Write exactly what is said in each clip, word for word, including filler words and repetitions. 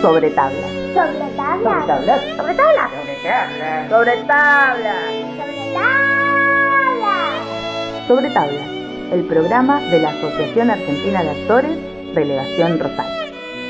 Sobre tabla. Sobre tabla. Sobre tabla. Sobre tabla. Sobre tabla. Sobre tabla. Sobre tabla. El programa de la Asociación Argentina de Actores, Delegación Rosario.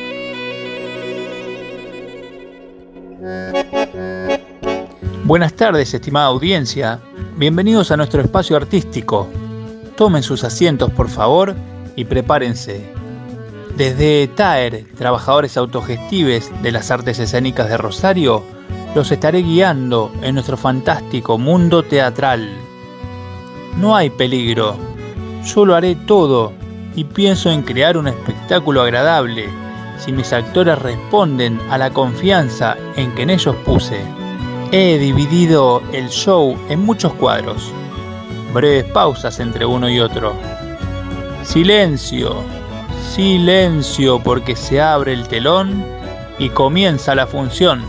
Buenas tardes, estimada audiencia. Bienvenidos a nuestro espacio artístico. Tomen sus asientos, por favor, y prepárense. Desde T A E R, Trabajadores Autogestives de las Artes Escénicas de Rosario, los estaré guiando en nuestro fantástico mundo teatral. No hay peligro. Yo lo haré todo y pienso en crear un espectáculo agradable si mis actores responden a la confianza en que en ellos puse. He dividido el show en muchos cuadros, breves pausas entre uno y otro. Silencio, silencio, porque se abre el telón y comienza la función.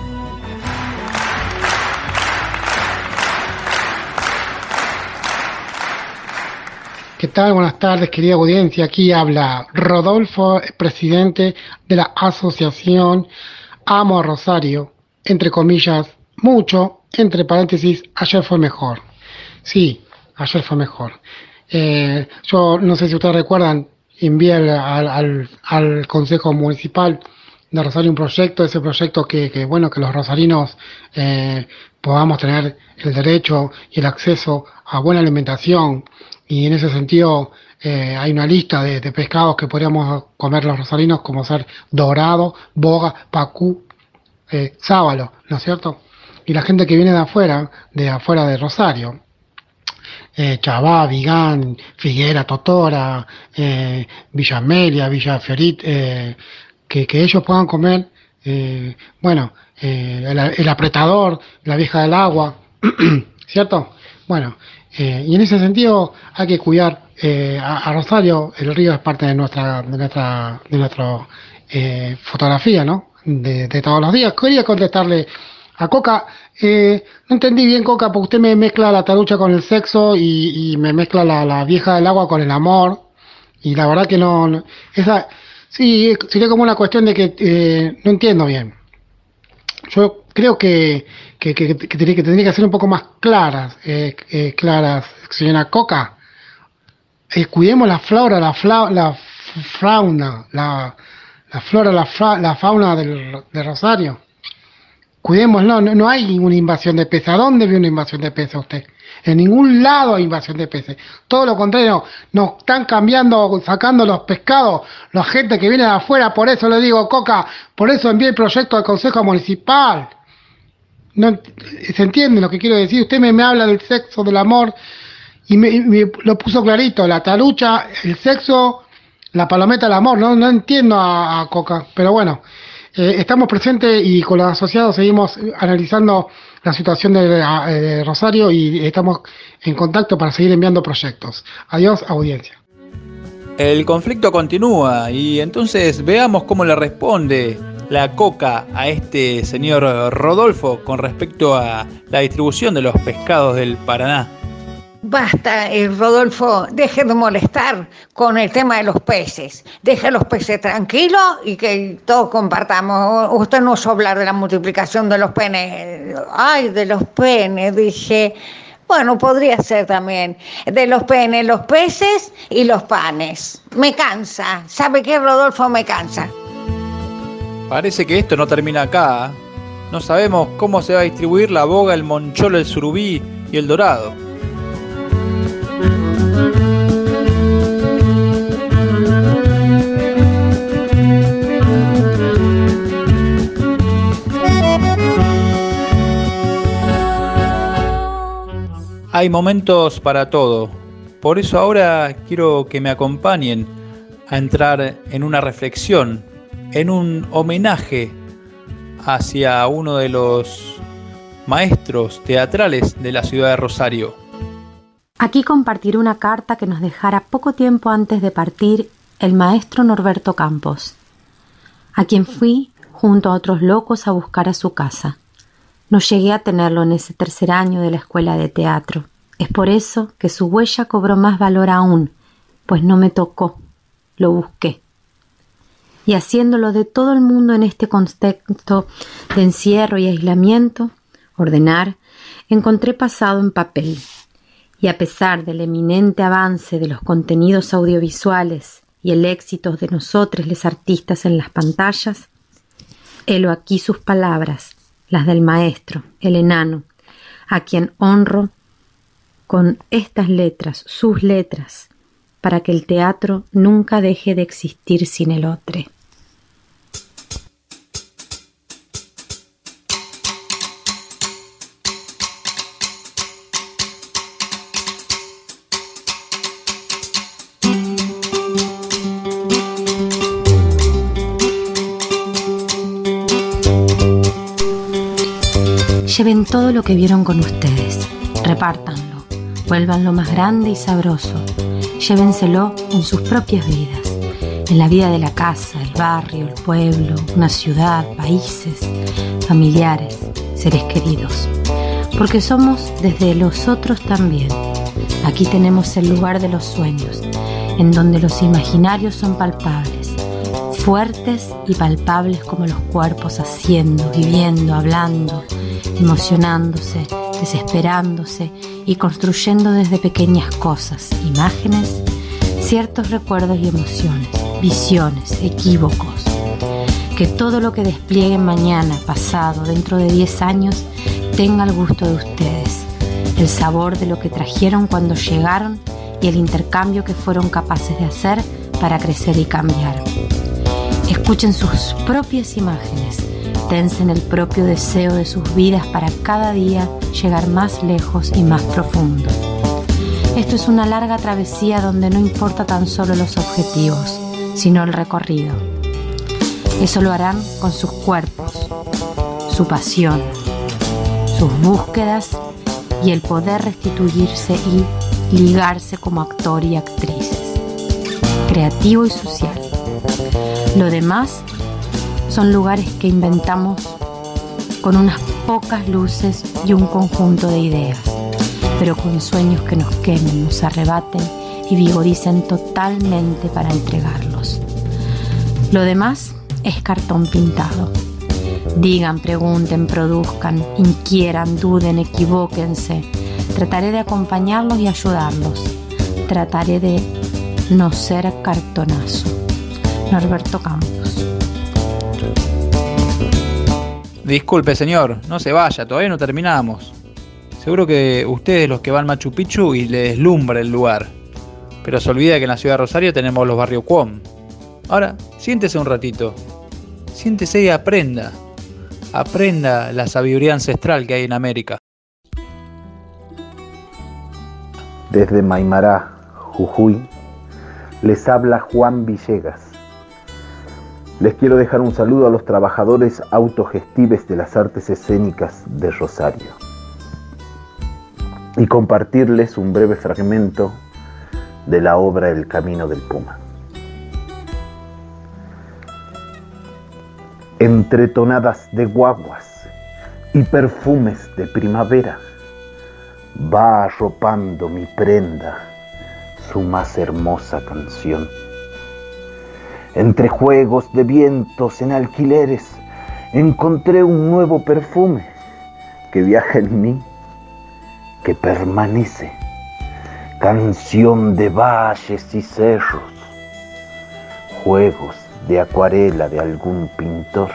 ¿Qué tal? Buenas tardes, querida audiencia. Aquí habla Rodolfo, presidente de la asociación Amo a Rosario, entre comillas, mucho, entre paréntesis, ayer fue mejor. Sí, ayer fue mejor. Eh, yo no sé si ustedes recuerdan, envié al, al, al Consejo Municipal de Rosario un proyecto, ese proyecto que, que bueno, que los rosarinos eh, podamos tener el derecho y el acceso a buena alimentación. Y en ese sentido eh, hay una lista de, de pescados que podríamos comer los rosarinos, como ser dorado, boga, pacú, eh, sábalo, ¿no es cierto? Y la gente que viene de afuera, de afuera de Rosario, eh, Chabá, Vigán, Figuera, Totora, eh, Villa Amelia, Villa Fiorit, eh, que, que ellos puedan comer, eh, bueno, eh, el, el apretador, la vieja del agua, ¿cierto? Bueno, eh, y en ese sentido hay que cuidar eh, a, a Rosario. El río es parte de nuestra de nuestra de nuestra eh, fotografía, ¿no? De, de todos los días. Quería contestarle a Coca, eh, no entendí bien, Coca, porque usted me mezcla la tarucha con el sexo y, y me mezcla la, la vieja del agua con el amor, y la verdad que no, no esa sí sería como una cuestión de que eh, no entiendo bien. Yo creo que que, que, que, tendría, que tendría que ser un poco más claras, eh, eh, claras, señora Coca. Eh, cuidemos la flora, la, fla, la fauna, la, la flora, la, fa, la fauna del, de Rosario. Cuidémoslo, no, no hay ninguna invasión de peces. ¿A dónde vio una invasión de peces usted? En ningún lado hay invasión de peces. Todo lo contrario, nos están cambiando, sacando los pescados, la gente que viene de afuera. Por eso le digo, Coca, por eso envié el proyecto al Consejo Municipal. No, ¿se entiende lo que quiero decir? Usted me, me habla del sexo, del amor, y me, me lo puso clarito, la tarucha, el sexo, la palometa, el amor. No, no entiendo a, a Coca, pero bueno, eh, estamos presentes y con los asociados seguimos analizando la situación de, de Rosario y estamos en contacto para seguir enviando proyectos. Adiós, audiencia. El conflicto continúa y entonces veamos cómo le responde la Coca a este señor Rodolfo con respecto a la distribución de los pescados del Paraná. Basta, eh, Rodolfo, deje de molestar con el tema de los peces. Deje a los peces tranquilos y que todos compartamos. Usted no usó hablar de la multiplicación de los penes. Ay, de los penes, dije. Bueno, podría ser también. De los penes, los peces y los panes. Me cansa. ¿Sabe qué, Rodolfo? Me cansa. Parece que esto no termina acá. No sabemos cómo se va a distribuir la boga, el moncholo, el surubí y el dorado. Hay momentos para todo. Por eso ahora quiero que me acompañen a entrar en una reflexión, en un homenaje hacia uno de los maestros teatrales de la ciudad de Rosario. Aquí compartiré una carta que nos dejara poco tiempo antes de partir el maestro Norberto Campos, a quien fui junto a otros locos a buscar a su casa. No llegué a tenerlo en ese tercer año de la escuela de teatro. Es por eso que su huella cobró más valor aún, pues no me tocó, lo busqué. y haciéndolo de todo el mundo en este contexto de encierro y aislamiento, ordenar, encontré pasado en papel. Y a pesar del eminente avance de los contenidos audiovisuales y el éxito de nosotros los artistas en las pantallas, helo aquí sus palabras, las del maestro, el enano, a quien honro con estas letras, sus letras, para que el teatro nunca deje de existir sin el otro. Lleven todo lo que vieron con ustedes, repártanlo, vuélvanlo más grande y sabroso, llévenselo en sus propias vidas, en la vida de la casa, el barrio, el pueblo, una ciudad, países, familiares, seres queridos, porque somos desde los otros también. Aquí tenemos el lugar de los sueños, en donde los imaginarios son palpables, fuertes y palpables como los cuerpos, haciendo, viviendo, hablando, emocionándose, desesperándose y construyendo desde pequeñas cosas, imágenes, ciertos recuerdos y emociones, visiones, equívocos. Que todo lo que desplieguen mañana, pasado, dentro de diez años, tenga el gusto de ustedes, el sabor de lo que trajeron cuando llegaron y el intercambio que fueron capaces de hacer para crecer y cambiar. Escuchen sus propias imágenes, tensen el propio deseo de sus vidas para cada día llegar más lejos y más profundo. Esto es una larga travesía donde no importa tan solo los objetivos, sino el recorrido. Eso lo harán con sus cuerpos, su pasión, sus búsquedas y el poder restituirse y ligarse como actor y actrices, creativo y social. Lo demás son lugares que inventamos con unas pocas luces y un conjunto de ideas, pero con sueños que nos quemen, nos arrebaten y vigoricen totalmente para entregarlos. Lo demás es cartón pintado. Digan, pregunten, produzcan, inquieran, duden, equivóquense. Trataré de acompañarlos y ayudarlos. Trataré de no ser cartonazo. Norberto Campos. Disculpe, señor, no se vaya, todavía no terminamos. Seguro que ustedes los que van a Machu Picchu y les deslumbra el lugar. Pero se olvida que en la ciudad de Rosario tenemos los barrios Cuom. Ahora, siéntese un ratito. Siéntese y aprenda. Aprenda la sabiduría ancestral que hay en América. Desde Maimará, Jujuy, les habla Juan Villegas. Les quiero dejar un saludo a los trabajadores autogestives de las artes escénicas de Rosario y compartirles un breve fragmento de la obra El Camino del Puma. Entre tonadas de guaguas y perfumes de primavera, va arropando mi prenda su más hermosa canción. Entre juegos de vientos en alquileres, encontré un nuevo perfume que viaja en mí, que permanece, canción de valles y cerros, juegos de acuarela de algún pintor.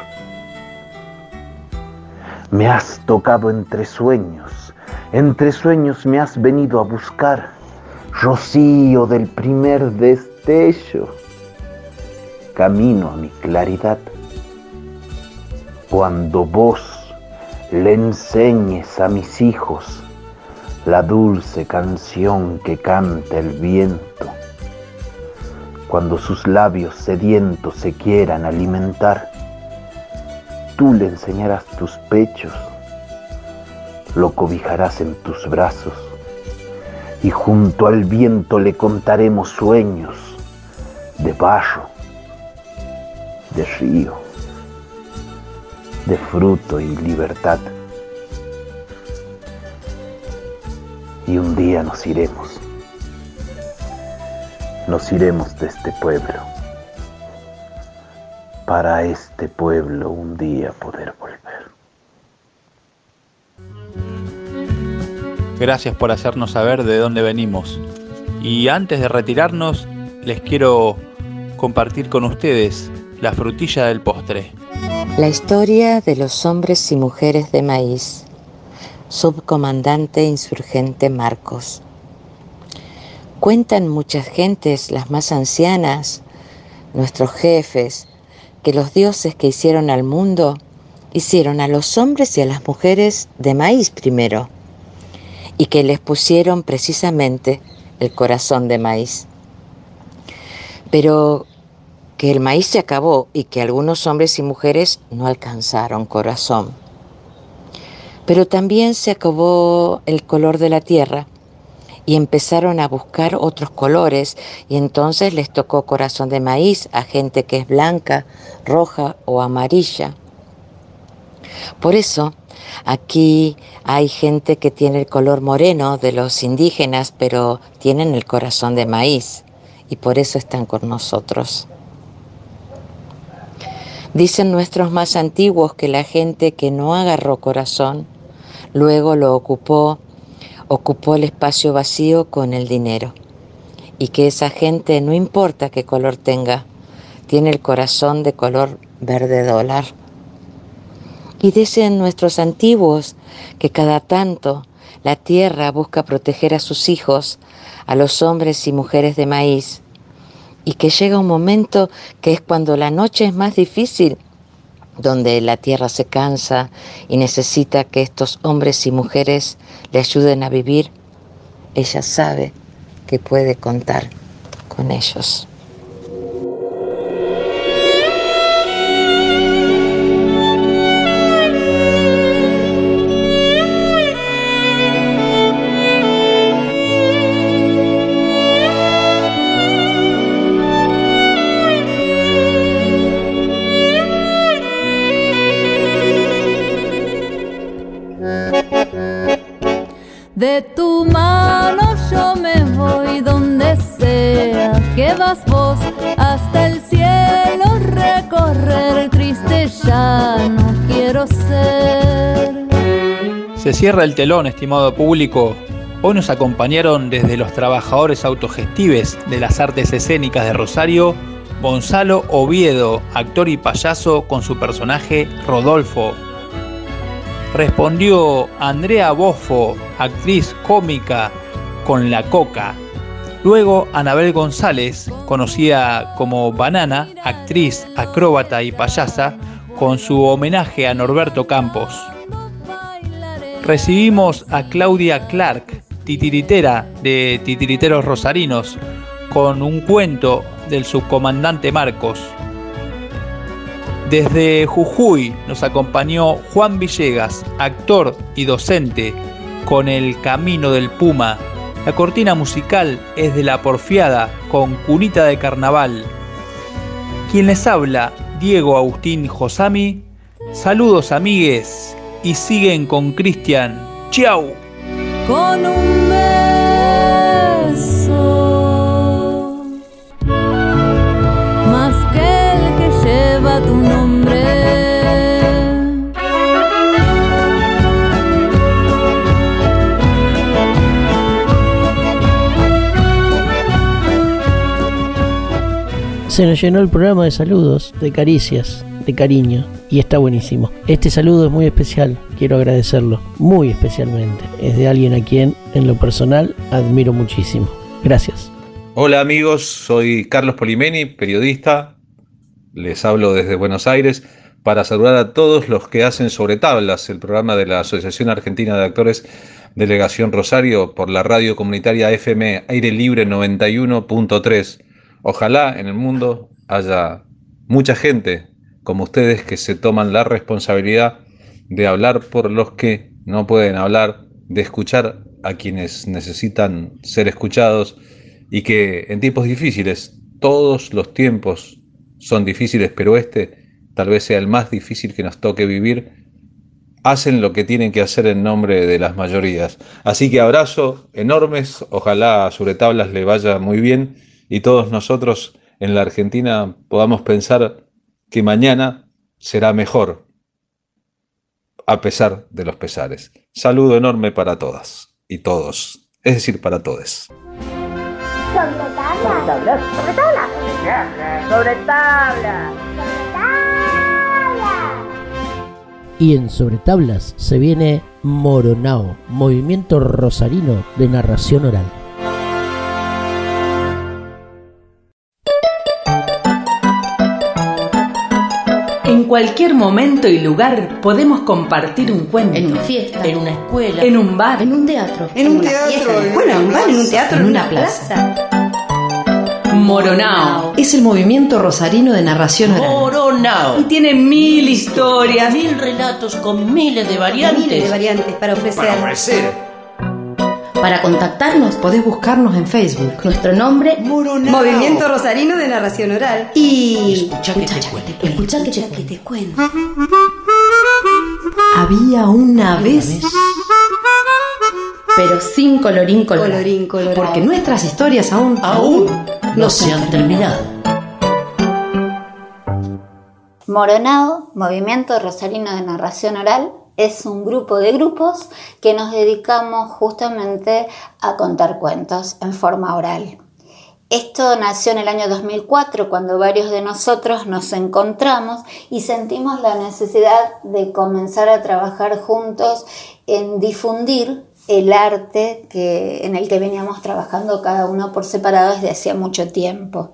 Me has tocado entre sueños, entre sueños me has venido a buscar, rocío del primer destello, camino a mi claridad. Cuando vos le enseñes a mis hijos la dulce canción que canta el viento, cuando sus labios sedientos se quieran alimentar, tú le enseñarás tus pechos, lo cobijarás en tus brazos y junto al viento le contaremos sueños de barro, de río, de fruto y libertad. Y un día nos iremos, nos iremos de este pueblo, para este pueblo un día poder volver. Gracias por hacernos saber de dónde venimos. Y antes de retirarnos, les quiero compartir con ustedes la frutilla del postre. La historia de los hombres y mujeres de maíz. Subcomandante insurgente Marcos. Cuentan muchas gentes, las más ancianas, nuestros jefes, que los dioses que hicieron al mundo, hicieron a los hombres y a las mujeres de maíz primero, y que les pusieron precisamente el corazón de maíz. Pero que el maíz se acabó y que algunos hombres y mujeres no alcanzaron corazón. Pero también se acabó el color de la tierra y empezaron a buscar otros colores, y entonces les tocó corazón de maíz a gente que es blanca, roja o amarilla. Por eso, aquí hay gente que tiene el color moreno de los indígenas, pero tienen el corazón de maíz, y por eso están con nosotros. Dicen nuestros más antiguos que la gente que no agarró corazón, luego lo ocupó, ocupó el espacio vacío con el dinero, y que esa gente, no importa qué color tenga, tiene el corazón de color verde dólar. Y dicen nuestros antiguos que cada tanto la tierra busca proteger a sus hijos, a los hombres y mujeres de maíz, y que llega un momento que es cuando la noche es más difícil, donde la tierra se cansa y necesita que estos hombres y mujeres le ayuden a vivir. Ella sabe que puede contar con ellos. De tu mano yo me voy donde sea que vas vos, hasta el cielo recorrer, triste ya no quiero ser. Se cierra el telón, estimado público. Hoy nos acompañaron desde los trabajadores autogestives de las artes escénicas de Rosario, Gonzalo Oviedo, actor y payaso con su personaje Rodolfo. Respondió Andrea Boffo, actriz cómica con La Coca. Luego Anabel González, conocida como Banana, actriz, acróbata y payasa, con su homenaje a Norberto Campos. Recibimos a Claudia Clark, titiritera de Titiriteros Rosarinos, con un cuento del subcomandante Marcos. Desde Jujuy nos acompañó Juan Villegas, actor y docente, con El Camino del Puma. La cortina musical es de La Porfiada, con Cunita de Carnaval. Quien les habla, Diego Agustín Josami. Saludos, amigues, y siguen con Cristian. ¡Chau! Con un beso, más que el que lleva tu nombre. Se nos llenó el programa de saludos, de caricias, de cariño, y está buenísimo. Este saludo es muy especial, quiero agradecerlo, muy especialmente. Es de alguien a quien, en lo personal, admiro muchísimo. Gracias. Hola amigos, soy Carlos Polimeni, periodista. Les hablo desde Buenos Aires para saludar a todos los que hacen Sobre Tablas, el programa de la Asociación Argentina de Actores Delegación Rosario, por la radio comunitaria F M Aire Libre noventa y uno punto tres. Ojalá en el mundo haya mucha gente como ustedes que se toman la responsabilidad de hablar por los que no pueden hablar, de escuchar a quienes necesitan ser escuchados, y que en tiempos difíciles, todos los tiempos son difíciles, pero este tal vez sea el más difícil que nos toque vivir, hacen lo que tienen que hacer en nombre de las mayorías. Así que abrazo enormes, ojalá a Sobre Tablas le vaya muy bien y todos nosotros en la Argentina podamos pensar que mañana será mejor, a pesar de los pesares. Saludo enorme para todas y todos, es decir, para todes. Sobre tabla. Sobre tabla. Sobre tabla. Sobre tabla. Y en Sobre Tablas se viene Moronao, movimiento rosarino de narración oral. En cualquier momento y lugar podemos compartir un cuento. En una fiesta, en una escuela, en un bar, en un teatro, en un teatro, bueno, en un bar, en un teatro, en una plaza. Moronao es el movimiento rosarino de narración oral. Moronao. Y tiene mil historias, mil relatos con miles de variantes. Miles de variantes para ofrecer. Para ofrecer. Para contactarnos podés buscarnos en Facebook. Nuestro nombre, Moronao. Movimiento Rosarino de Narración Oral. Y... Escucha que te cuento. Escucha que te, que te cuento. Había una vez... pero sin colorín colorado. Colorín colorado. Porque nuestras historias aún... Aún no se han terminado. Moronao, Movimiento Rosarino de Narración Oral, es un grupo de grupos que nos dedicamos justamente a contar cuentos en forma oral. Esto nació en el año dos mil cuatro, cuando varios de nosotros nos encontramos y sentimos la necesidad de comenzar a trabajar juntos en difundir el arte que, en el que veníamos trabajando cada uno por separado desde hacía mucho tiempo.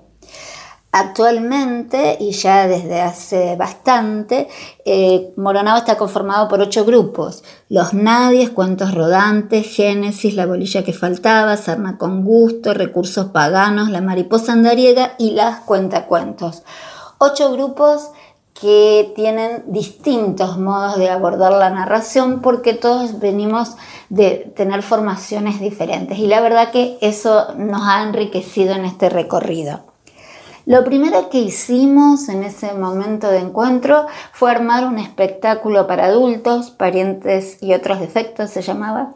Actualmente, y ya desde hace bastante, eh, Moronao está conformado por ocho grupos: Los Nadies, Cuentos Rodantes, Génesis, La Bolilla que Faltaba, Sarna con Gusto, Recursos Paganos, La Mariposa Andariega y Las Cuentacuentos. Ocho grupos que tienen distintos modos de abordar la narración porque todos venimos de tener formaciones diferentes y la verdad que eso nos ha enriquecido en este recorrido. Lo primero que hicimos en ese momento de encuentro fue armar un espectáculo para adultos, Parientes y Otros Defectos se llamaba,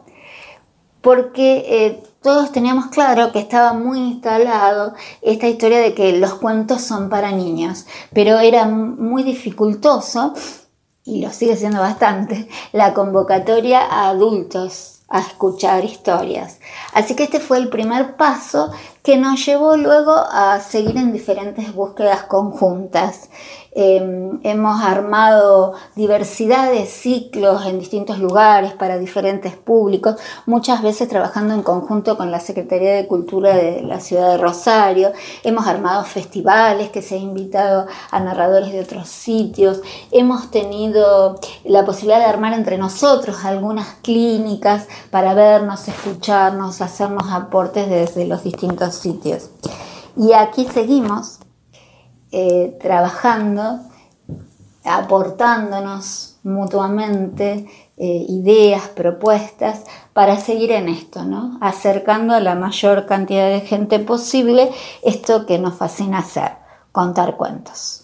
porque eh, todos teníamos claro que estaba muy instalado esta historia de que los cuentos son para niños, pero era muy dificultoso, y lo sigue siendo bastante, la convocatoria a adultos a escuchar historias. Así que este fue el primer paso que nos llevó luego a seguir en diferentes búsquedas conjuntas. Eh, hemos armado diversidad de ciclos en distintos lugares para diferentes públicos, muchas veces trabajando en conjunto con la Secretaría de Cultura de la ciudad de Rosario. Hemos armado festivales que se ha invitado a narradores de otros sitios. Hemos tenido la posibilidad de armar entre nosotros algunas clínicas para vernos, escucharnos, hacernos aportes desde los distintos sitios. Y aquí seguimos Eh, trabajando, aportándonos mutuamente eh, ideas, propuestas para seguir en esto, ¿no? Acercando a la mayor cantidad de gente posible esto que nos fascina hacer, contar cuentos.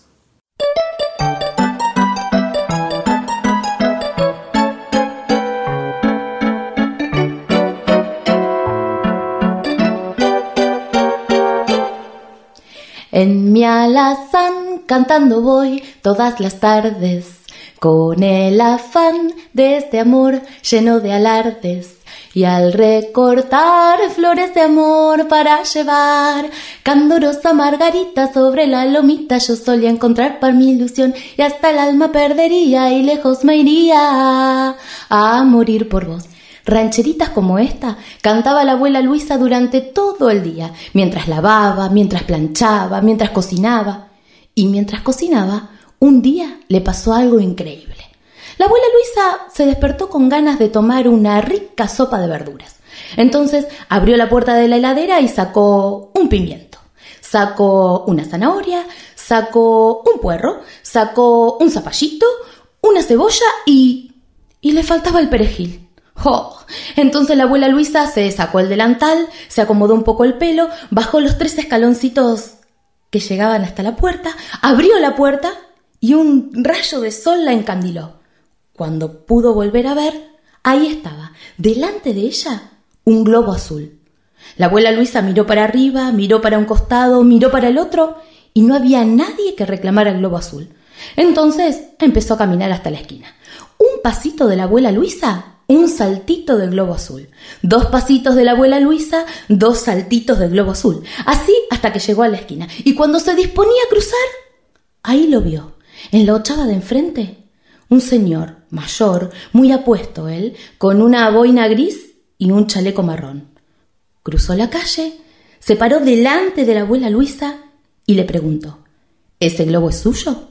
En mi alazán cantando voy todas las tardes, con el afán de este amor lleno de alardes. Y al recortar flores de amor para llevar candorosa margarita sobre la lomita, yo solía encontrar para mi ilusión y hasta el alma perdería y lejos me iría a morir por vos. Rancheritas como esta cantaba la abuela Luisa durante todo el día, mientras lavaba, mientras planchaba, mientras cocinaba. Y mientras cocinaba, un día le pasó algo increíble. La abuela Luisa se despertó con ganas de tomar una rica sopa de verduras. Entonces abrió la puerta de la heladera y sacó un pimiento, sacó una zanahoria, sacó un puerro, sacó un zapallito, una cebolla y... y le faltaba el perejil. Oh, entonces la abuela Luisa se sacó el delantal, se acomodó un poco el pelo, bajó los tres escaloncitos que llegaban hasta la puerta, abrió la puerta y un rayo de sol la encandiló. Cuando pudo volver a ver, ahí estaba, delante de ella, un globo azul. La abuela Luisa miró para arriba, miró para un costado, miró para el otro y no había nadie que reclamara el globo azul. Entonces empezó a caminar hasta la esquina. Un pasito de la abuela Luisa, un saltito del globo azul. Dos pasitos de la abuela Luisa, dos saltitos del globo azul. Así hasta que llegó a la esquina. Y cuando se disponía a cruzar, ahí lo vio. En la ochava de enfrente, un señor mayor, muy apuesto él, con una boina gris y un chaleco marrón. Cruzó la calle, se paró delante de la abuela Luisa y le preguntó: ¿ese globo es suyo?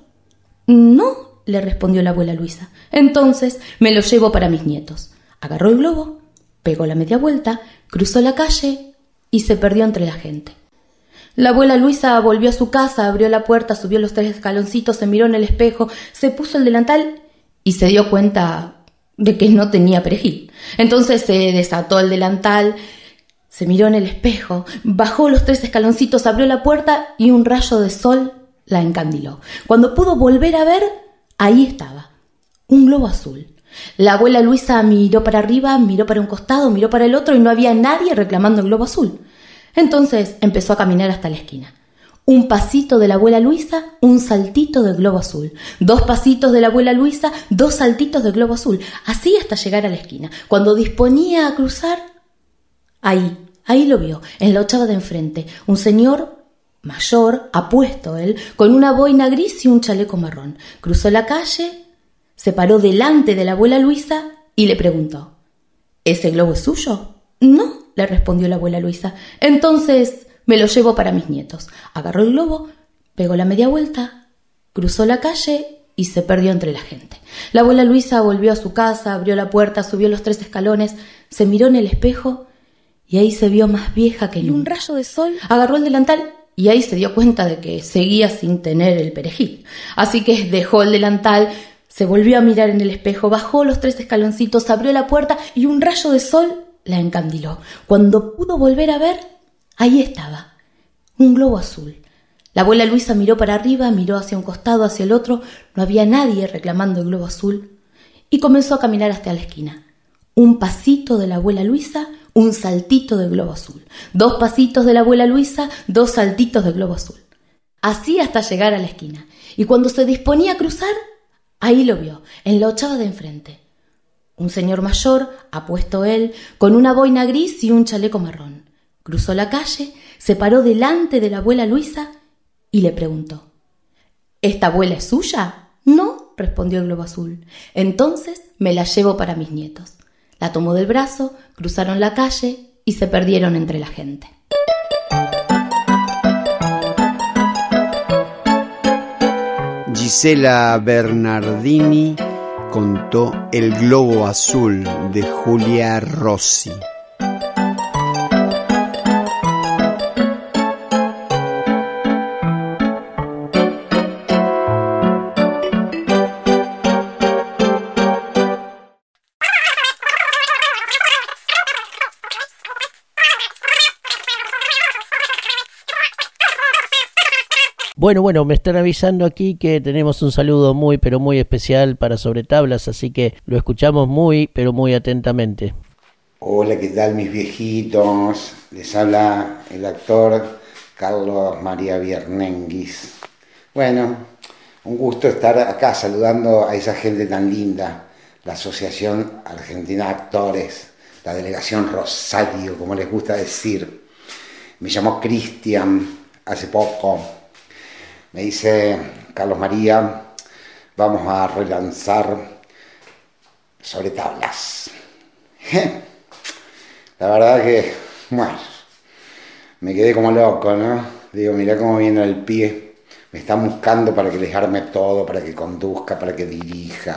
No, le respondió la abuela Luisa. Entonces me lo llevo para mis nietos. Agarró el globo, pegó la media vuelta, cruzó la calle y se perdió entre la gente. La abuela Luisa volvió a su casa, abrió la puerta, subió los tres escaloncitos, se miró en el espejo, se puso el delantal y se dio cuenta de que no tenía perejil. Entonces se desató el delantal, se miró en el espejo, bajó los tres escaloncitos, abrió la puerta y un rayo de sol la encandiló. Cuando pudo volver a ver, ahí estaba, un globo azul. La abuela Luisa miró para arriba, miró para un costado, miró para el otro y no había nadie reclamando el globo azul. Entonces empezó a caminar hasta la esquina. Un pasito de la abuela Luisa, un saltito del globo azul. Dos pasitos de la abuela Luisa, dos saltitos del globo azul. Así hasta llegar a la esquina. Cuando disponía a cruzar, ahí, ahí lo vio, en la ochava de enfrente, un señor mayor, apuesto él, con una boina gris y un chaleco marrón. Cruzó la calle, se paró delante de la abuela Luisa y le preguntó: ¿ese globo es suyo? No, le respondió la abuela Luisa. Entonces me lo llevo para mis nietos. Agarró el globo, pegó la media vuelta, cruzó la calle y se perdió entre la gente. La abuela Luisa volvió a su casa, abrió la puerta, subió los tres escalones, se miró en el espejo y ahí se vio más vieja que nunca. Y un rayo de sol. Agarró el delantal y ahí se dio cuenta de que seguía sin tener el perejil. Así que dejó el delantal, se volvió a mirar en el espejo, bajó los tres escaloncitos, abrió la puerta y un rayo de sol la encandiló. Cuando pudo volver a ver, ahí estaba, un globo azul. La abuela Luisa miró para arriba, miró hacia un costado, hacia el otro, no había nadie reclamando el globo azul y comenzó a caminar hasta la esquina. Un pasito de la abuela Luisa, un saltito del globo azul. Dos pasitos de la abuela Luisa, dos saltitos del globo azul. Así hasta llegar a la esquina. Y cuando se disponía a cruzar, ahí lo vio, en la ochava de enfrente. Un señor mayor, apuesto él, con una boina gris y un chaleco marrón. Cruzó la calle, se paró delante de la abuela Luisa y le preguntó: ¿esta abuela es suya? No, respondió el globo azul. Entonces me la llevo para mis nietos. La tomó del brazo, cruzaron la calle y se perdieron entre la gente. Gisela Bernardini contó El globo azul de Julia Rossi. Bueno, bueno, me están avisando aquí que tenemos un saludo muy, pero muy especial para Sobretablas, así que lo escuchamos muy, pero muy atentamente. Hola, ¿qué tal mis viejitos? Les habla el actor Carlos María Biernenguis. Bueno, un gusto estar acá saludando a esa gente tan linda, la Asociación Argentina de Actores, la Delegación Rosario, como les gusta decir. Me llamó Cristian hace poco. Me dice: Carlos María, vamos a relanzar Sobretablas. La verdad que, bueno, me quedé como loco, ¿no? Digo, mirá cómo viene el pie. Me están buscando para que les arme todo, para que conduzca, para que dirija.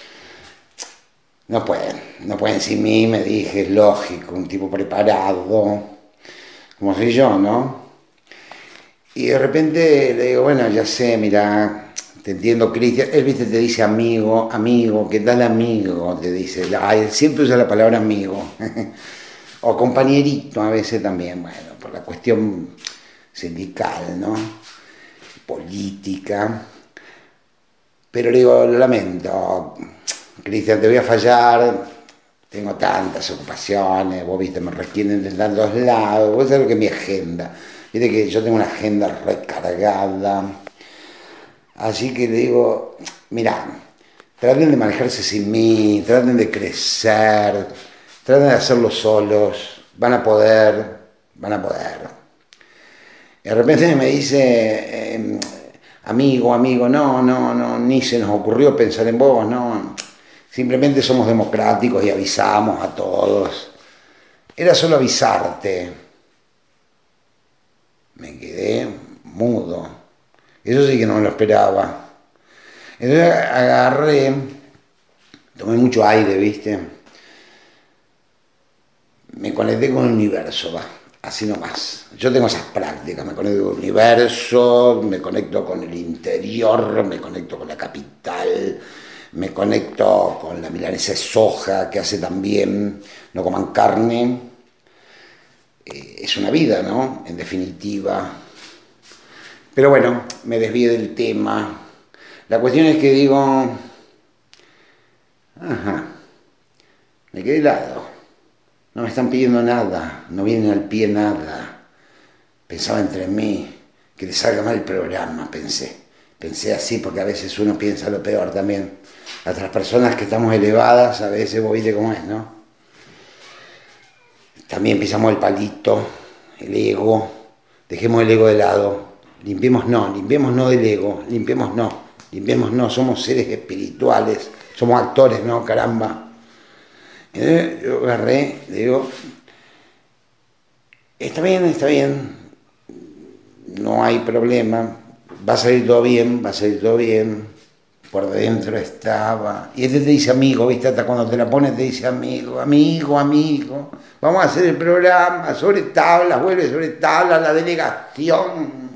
No pueden, no pueden sin mí, me dije, es lógico, un tipo preparado, como soy yo, ¿no? Y de repente le digo, bueno, ya sé, mira, te entiendo, Cristian. Él, viste, te dice amigo, amigo, ¿qué tal amigo? Te dice, ay, siempre usa la palabra amigo. O compañerito a veces también, bueno, por la cuestión sindical, ¿no? Política. Pero le digo, lo lamento, Cristian, te voy a fallar, tengo tantas ocupaciones, vos, viste, me requieren de tantos lados, vos sabés lo que es mi agenda. Viste que yo tengo una agenda recargada. Así que le digo, mirá, traten de manejarse sin mí, traten de crecer, traten de hacerlo solos, van a poder, van a poder. Y de repente me dice, eh, amigo, amigo, no, no, no, ni se nos ocurrió pensar en vos, no, simplemente somos democráticos y avisamos a todos. Era solo avisarte. Me quedé mudo. Eso sí que no me lo esperaba. Entonces agarré, tomé mucho aire, ¿viste? Me conecté con el universo, va, así nomás. Yo tengo esas prácticas, me conecto con el universo, me conecto con el interior, me conecto con la capital, me conecto con la milanesa de soja que hace también, no coman carne. Eh, es una vida, ¿no? En definitiva. Pero bueno, me desvié del tema. La cuestión es que digo, ajá, me quedé helado. No me están pidiendo nada, no vienen al pie nada. Pensaba entre mí, que le salga mal el programa, pensé. Pensé así porque a veces uno piensa lo peor también. A otras personas que estamos elevadas, a veces vos viste cómo es, ¿no? También pisamos el palito, el ego. Dejemos el ego de lado. Limpiemos no, limpiemos no del ego, limpiemos no, limpiemos no, somos seres espirituales, somos actores, ¿no? Caramba. Entonces yo agarré, le digo, está bien, está bien, no hay problema, va a salir todo bien, va a salir todo bien, por dentro estaba, y este te dice amigo, ¿viste? Hasta cuando te la pones te dice amigo, amigo, amigo, vamos a hacer el programa sobre tablas, vuelve sobre tablas la delegación.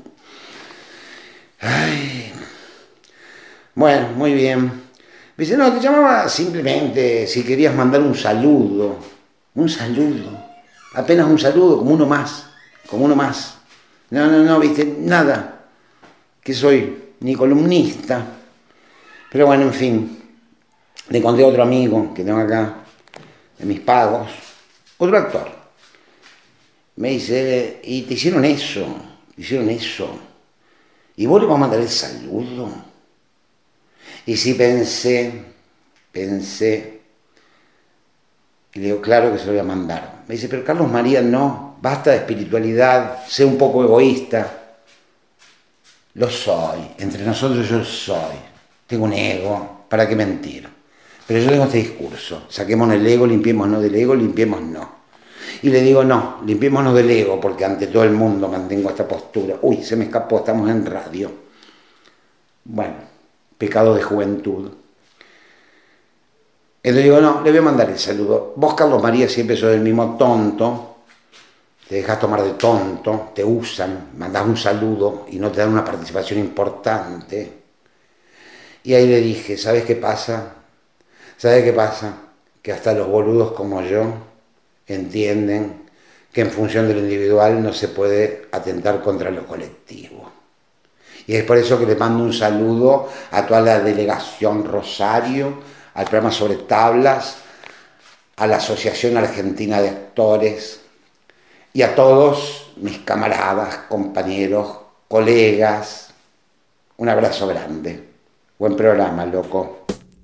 Ay. Bueno, muy bien. Me dice, no, te llamaba simplemente si querías mandar un saludo. Un saludo. Apenas un saludo, como uno más. Como uno más. No, no, no, viste, nada. Que soy ni columnista. Pero bueno, en fin. Le conté a otro amigo que tengo acá, de mis pagos. Otro actor. Me dice, y te hicieron eso. Te hicieron eso. ¿Y vos le vas a mandar el saludo? Y sí pensé, pensé, y le digo, claro que se lo voy a mandar. Me dice, pero Carlos María, no, basta de espiritualidad, sé un poco egoísta. Lo soy, entre nosotros yo soy. Tengo un ego, ¿para qué mentir? Pero yo tengo este discurso, saquémonos el ego, limpiémonos del ego, limpiémonos. Y le digo, no, limpiémonos del ego, porque ante todo el mundo mantengo esta postura. Uy, se me escapó, estamos en radio. Bueno, pecado de juventud. Entonces digo, no, le voy a mandar el saludo. Vos, Carlos María, siempre sos el mismo tonto. Te dejas tomar de tonto, te usan, mandás un saludo y no te dan una participación importante. Y ahí le dije, ¿sabes qué pasa? ¿Sabes qué pasa? Que hasta los boludos como yo entienden que en función de lo individual no se puede atentar contra lo colectivo. Y es por eso que le mando un saludo a toda la delegación Rosario, al programa Sobre Tablas, a la Asociación Argentina de Actores y a todos mis camaradas, compañeros, colegas. Un abrazo grande. Buen programa, loco.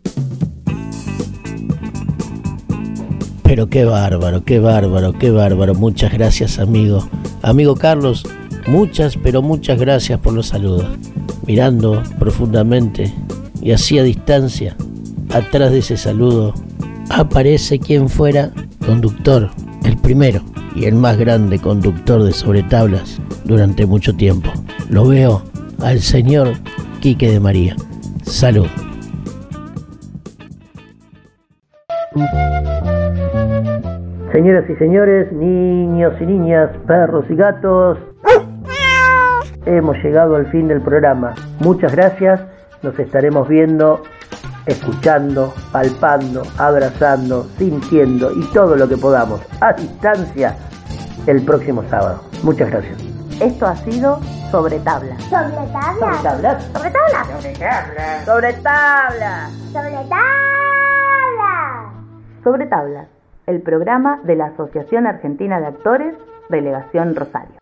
Pero qué bárbaro, qué bárbaro, qué bárbaro. Muchas gracias, amigo. Amigo Carlos, muchas, pero muchas gracias por los saludos. Mirando profundamente y así a distancia, atrás de ese saludo, aparece quien fuera conductor, el primero y el más grande conductor de Sobre Tablas durante mucho tiempo. Lo veo al señor Quique de María. Salud. Señoras y señores, niños y niñas, perros y gatos, hemos llegado al fin del programa. Muchas gracias, nos estaremos viendo, escuchando, palpando, abrazando, sintiendo y todo lo que podamos a distancia el próximo sábado. Muchas gracias. Esto ha sido Sobre Tablas. Sobre tablas. Sobre tablas. Sobre tablas. Sobre tablas. Sobre tablas. Sobre tablas. Sobre Tablas, el programa de la Asociación Argentina de Actores, Delegación Rosario.